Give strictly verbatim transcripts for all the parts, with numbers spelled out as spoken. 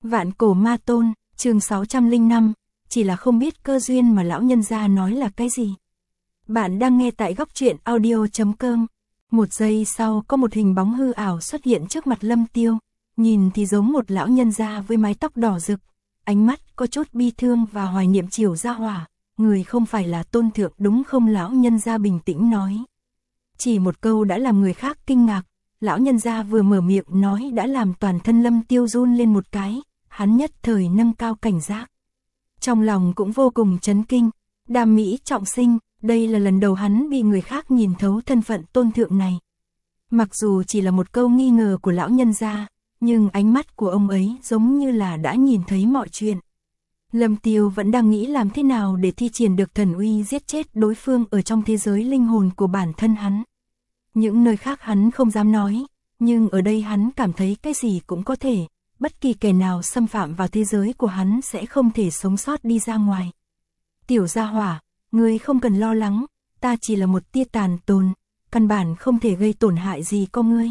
Vạn cổ ma tôn, chương sáu trăm lẻ năm, chỉ là không biết cơ duyên mà lão nhân gia nói là cái gì. Bạn đang nghe tại góc truyện audio chấm com. Một giây sau có một hình bóng hư ảo xuất hiện trước mặt Lâm Tiêu, nhìn thì giống một lão nhân gia với mái tóc đỏ rực, ánh mắt có chút bi thương và hoài niệm Triều Gia Hỏa, người không phải là Tôn Thượng đúng không? Lão nhân gia bình tĩnh nói. Chỉ một câu đã làm người khác kinh ngạc, lão nhân gia vừa mở miệng nói đã làm toàn thân Lâm Tiêu run lên một cái, hắn nhất thời nâng cao cảnh giác. Trong lòng cũng vô cùng chấn kinh, Đàm Mỹ trọng sinh, đây là lần đầu hắn bị người khác nhìn thấu thân phận Tôn Thượng này. Mặc dù chỉ là một câu nghi ngờ của lão nhân gia, nhưng ánh mắt của ông ấy giống như là đã nhìn thấy mọi chuyện. Lâm Tiêu vẫn đang nghĩ làm thế nào để thi triển được thần uy giết chết đối phương ở trong thế giới linh hồn của bản thân hắn. Những nơi khác hắn không dám nói, nhưng ở đây hắn cảm thấy cái gì cũng có thể, bất kỳ kẻ nào xâm phạm vào thế giới của hắn sẽ không thể sống sót đi ra ngoài. Tiểu Gia Hỏa, ngươi không cần lo lắng, ta chỉ là một tia tàn tồn, căn bản không thể gây tổn hại gì có ngươi.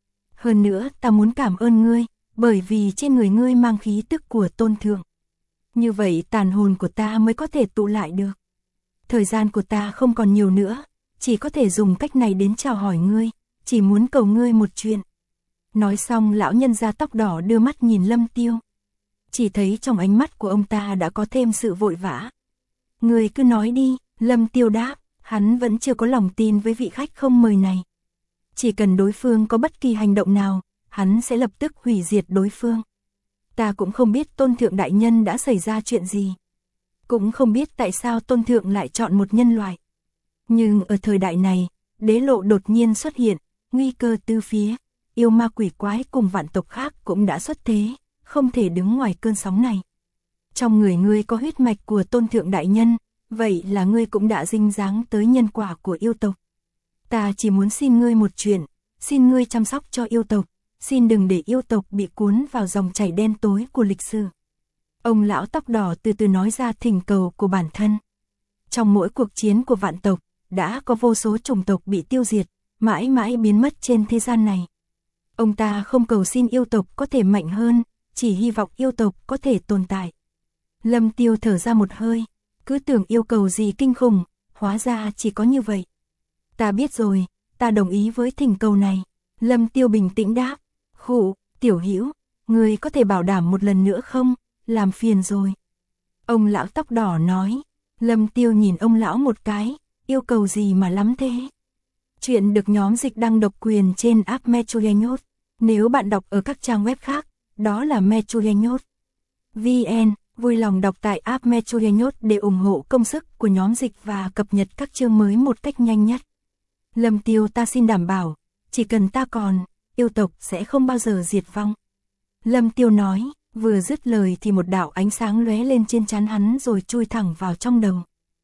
Hơn nữa ta muốn cảm ơn ngươi, bởi vì trên người ngươi mang khí tức của Tôn Thượng. Như vậy tàn hồn của ta mới có thể tụ lại được. Thời gian của ta không còn nhiều nữa, chỉ có thể dùng cách này đến chào hỏi ngươi, chỉ muốn cầu ngươi một chuyện. Nói xong lão nhân gia tóc đỏ đưa mắt nhìn Lâm Tiêu. Chỉ thấy trong ánh mắt của ông ta đã có thêm sự vội vã. Ngươi cứ nói đi, Lâm Tiêu đáp, hắn vẫn chưa có lòng tin với vị khách không mời này. Chỉ cần đối phương có bất kỳ hành động nào, hắn sẽ lập tức hủy diệt đối phương. Ta cũng không biết Tôn Thượng đại nhân đã xảy ra chuyện gì. Cũng không biết tại sao Tôn Thượng lại chọn một nhân loại. Nhưng ở thời đại này, đế lộ đột nhiên xuất hiện, nguy cơ từ phía, yêu ma quỷ quái cùng vạn tộc khác cũng đã xuất thế, không thể đứng ngoài cơn sóng này. Trong người ngươi có huyết mạch của Tôn Thượng đại nhân, vậy là ngươi cũng đã dính dáng tới nhân quả của yêu tộc. Ta chỉ muốn xin ngươi một chuyện, xin ngươi chăm sóc cho yêu tộc, xin đừng để yêu tộc bị cuốn vào dòng chảy đen tối của lịch sử. Ông lão tóc đỏ từ từ nói ra thỉnh cầu của bản thân. Trong mỗi cuộc chiến của vạn tộc, đã có vô số chủng tộc bị tiêu diệt, mãi mãi biến mất trên thế gian này. Ông ta không cầu xin yêu tộc có thể mạnh hơn, chỉ hy vọng yêu tộc có thể tồn tại. Lâm Tiêu thở ra một hơi, cứ tưởng yêu cầu gì kinh khủng, hóa ra chỉ có như vậy. Ta biết rồi, ta đồng ý với thỉnh cầu này. Lâm Tiêu bình tĩnh đáp. Khụ, Tiểu Hữu, ngươi có thể bảo đảm một lần nữa không? Làm phiền rồi. Ông lão tóc đỏ nói. Lâm Tiêu nhìn ông lão một cái, yêu cầu gì mà lắm thế? Chuyện được nhóm dịch đăng độc quyền trên app Metroyenyot. Nếu bạn đọc ở các trang web khác, đó là Metroyenyot vê en, vui lòng đọc tại app Metroyenyot để ủng hộ công sức của nhóm dịch và cập nhật các chương mới một cách nhanh nhất. Lâm Tiêu ta xin đảm bảo, chỉ cần ta còn, yêu tộc sẽ không bao giờ diệt vong. Lâm Tiêu nói, vừa dứt lời thì một đạo ánh sáng lóe lên trên trán hắn rồi chui thẳng vào trong đầu.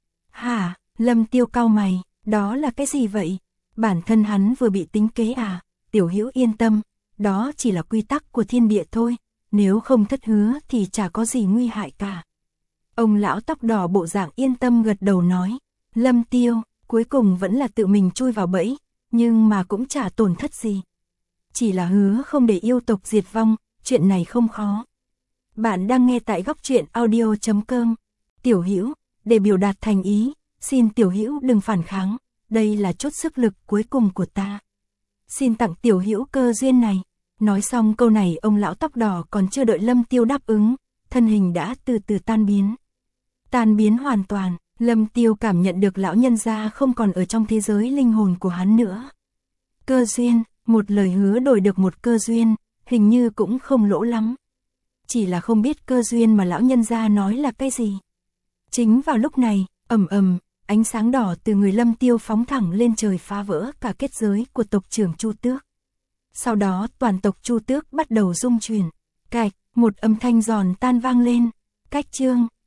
Hả, Lâm Tiêu cau mày, đó là cái gì vậy? Bản thân hắn vừa bị tính kế à? Tiểu Hữu yên tâm, đó chỉ là quy tắc của thiên địa thôi, nếu không thất hứa thì chả có gì nguy hại cả. Ông lão tóc đỏ bộ dạng yên tâm gật đầu nói, Lâm Tiêu, cuối cùng vẫn là tự mình chui vào bẫy, nhưng mà cũng chả tổn thất gì. Chỉ là hứa không để yêu tộc diệt vong, chuyện này không khó. Bạn đang nghe tại góc truyện audio chấm com. Tiểu Hữu, để biểu đạt thành ý, xin Tiểu Hữu đừng phản kháng, đây là chút sức lực cuối cùng của ta. Xin tặng Tiểu Hữu cơ duyên này. Nói xong câu này ông lão tóc đỏ còn chưa đợi Lâm Tiêu đáp ứng, thân hình đã từ từ tan biến. Tan biến hoàn toàn, Lâm Tiêu cảm nhận được lão nhân gia không còn ở trong thế giới linh hồn của hắn nữa. Cơ duyên, một lời hứa đổi được một cơ duyên, hình như cũng không lỗ lắm. Chỉ là không biết cơ duyên mà lão nhân gia nói là cái gì. Chính vào lúc này, ầm ầm, ánh sáng đỏ từ người Lâm Tiêu phóng thẳng lên trời phá vỡ cả kết giới của tộc trưởng Chu Tước. Sau đó toàn tộc Chu Tước bắt đầu rung chuyển. Cạch, một âm thanh giòn tan vang lên. Cách chương